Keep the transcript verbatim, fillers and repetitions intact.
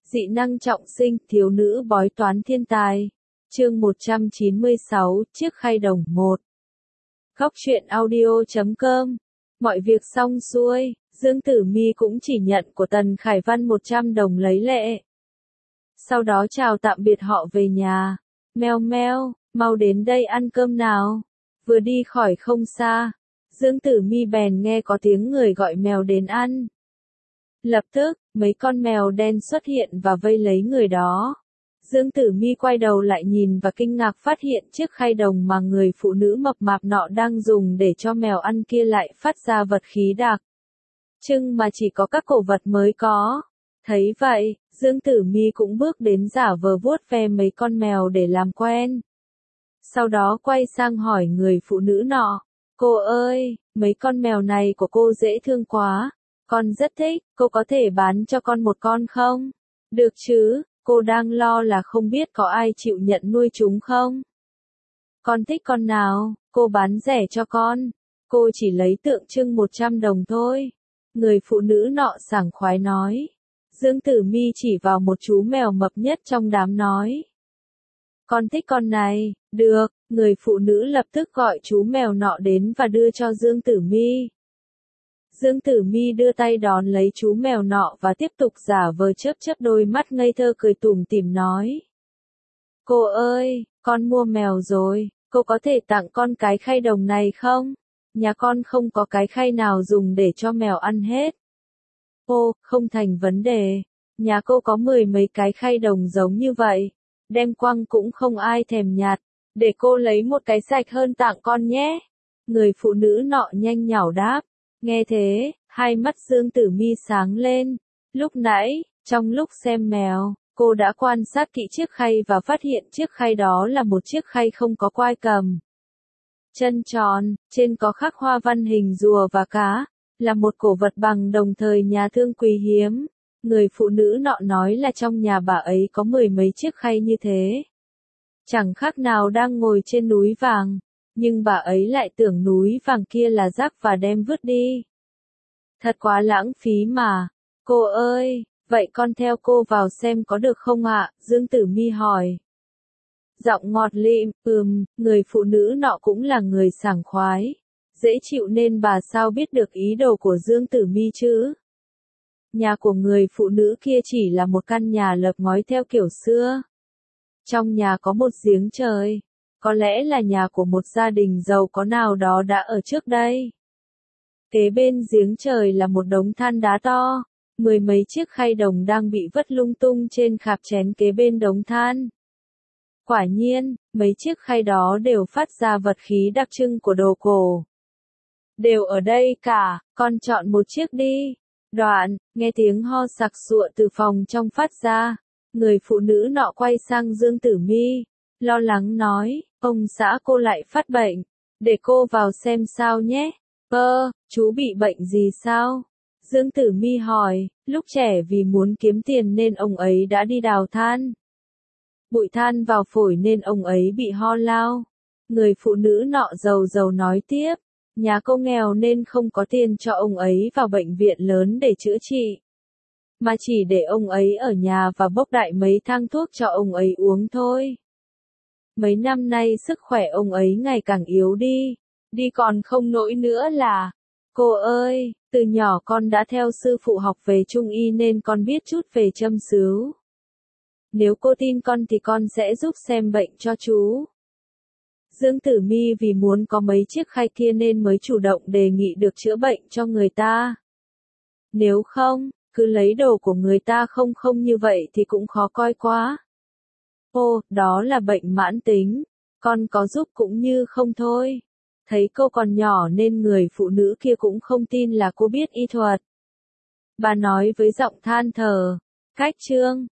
Dị năng trọng sinh, thiếu nữ bói toán thiên tài. Chương một trăm chín mươi sáu, chiếc khay đồng một. Góc truyện audio chấm com. Mọi việc xong xuôi, Dương Tử Mi cũng chỉ nhận của Tần Khải Văn một trăm đồng lấy lệ. Sau đó chào tạm biệt họ về nhà. Meo meo, mau đến đây ăn cơm nào. Vừa đi khỏi không xa, Dương Tử Mi bèn nghe có tiếng người gọi mèo đến ăn. Lập tức, mấy con mèo đen xuất hiện và vây lấy người đó. Dương Tử Mi quay đầu lại nhìn và kinh ngạc phát hiện chiếc khay đồng mà người phụ nữ mập mạp nọ đang dùng để cho mèo ăn kia lại phát ra vật khí đặc trưng mà chỉ có các cổ vật mới có. Thấy vậy, Dương Tử Mi cũng bước đến giả vờ vuốt ve mấy con mèo để làm quen. Sau đó quay sang hỏi người phụ nữ nọ, cô ơi, mấy con mèo này của cô dễ thương quá. Con rất thích, cô có thể bán cho con một con không? Được chứ, cô đang lo là không biết có ai chịu nhận nuôi chúng không? Con thích con nào, cô bán rẻ cho con. Cô chỉ lấy tượng trưng một trăm đồng thôi. Người phụ nữ nọ sảng khoái nói. Dương Tử Mi chỉ vào một chú mèo mập nhất trong đám nói. Con thích con này, được, người phụ nữ lập tức gọi chú mèo nọ đến và đưa cho Dương Tử Mi. Dương Tử Mi đưa tay đón lấy chú mèo nọ và tiếp tục giả vờ chớp chớp đôi mắt ngây thơ cười tủm tỉm nói. Cô ơi, con mua mèo rồi, cô có thể tặng con cái khay đồng này không? Nhà con không có cái khay nào dùng để cho mèo ăn hết. Ô, không thành vấn đề, nhà cô có mười mấy cái khay đồng giống như vậy, đem quăng cũng không ai thèm nhặt, để cô lấy một cái sạch hơn tặng con nhé. Người phụ nữ nọ nhanh nhảu đáp. Nghe thế, hai mắt Dương Tử Mi sáng lên. Lúc nãy, trong lúc xem mèo, cô đã quan sát kỹ chiếc khay và phát hiện chiếc khay đó là một chiếc khay không có quai cầm. Chân tròn, trên có khắc hoa văn hình rùa và cá, là một cổ vật bằng đồng thời nhà thương quý hiếm. Người phụ nữ nọ nói là trong nhà bà ấy có mười mấy chiếc khay như thế. Chẳng khác nào đang ngồi trên núi vàng. Nhưng bà ấy lại tưởng núi vàng kia là rác và đem vứt đi. Thật quá lãng phí mà. Cô ơi, vậy con theo cô vào xem có được không ạ? Dương Tử Mi hỏi. Giọng ngọt lịm, ừm, người phụ nữ nọ cũng là người sảng khoái. Dễ chịu nên bà sao biết được ý đồ của Dương Tử Mi chứ? Nhà của người phụ nữ kia chỉ là một căn nhà lợp ngói theo kiểu xưa. Trong nhà có một giếng trời. Có lẽ là nhà của một gia đình giàu có nào đó đã ở trước đây. Kế bên giếng trời là một đống than đá to, mười mấy chiếc khay đồng đang bị vứt lung tung trên khạp chén kế bên đống than. Quả nhiên, mấy chiếc khay đó đều phát ra vật khí đặc trưng của đồ cổ. Đều ở đây cả, con chọn một chiếc đi. Đoạn, nghe tiếng ho sặc sụa từ phòng trong phát ra, người phụ nữ nọ quay sang Dương Tử Mi. Lo lắng nói, ông xã cô lại phát bệnh, để cô vào xem sao nhé. Ơ, chú bị bệnh gì sao? Dương Tử Mi hỏi, lúc trẻ vì muốn kiếm tiền nên ông ấy đã đi đào than. Bụi than vào phổi nên ông ấy bị ho lao. Người phụ nữ nọ giàu giàu nói tiếp, nhà cô nghèo nên không có tiền cho ông ấy vào bệnh viện lớn để chữa trị. Mà chỉ để ông ấy ở nhà và bốc đại mấy thang thuốc cho ông ấy uống thôi. Mấy năm nay sức khỏe ông ấy ngày càng yếu đi, đi còn không nổi nữa là. Cô ơi, từ nhỏ con đã theo sư phụ học về trung y nên con biết chút về châm sứu. Nếu cô tin con thì con sẽ giúp xem bệnh cho chú. Dương Tử Mi vì muốn có mấy chiếc khay kia nên mới chủ động đề nghị được chữa bệnh cho người ta. Nếu không, cứ lấy đồ của người ta không không như vậy thì cũng khó coi quá. Ô, đó là bệnh mãn tính, con có giúp cũng như không thôi. Thấy cô còn nhỏ nên người phụ nữ kia cũng không tin là cô biết y thuật. Bà nói với giọng than thở, cách trương,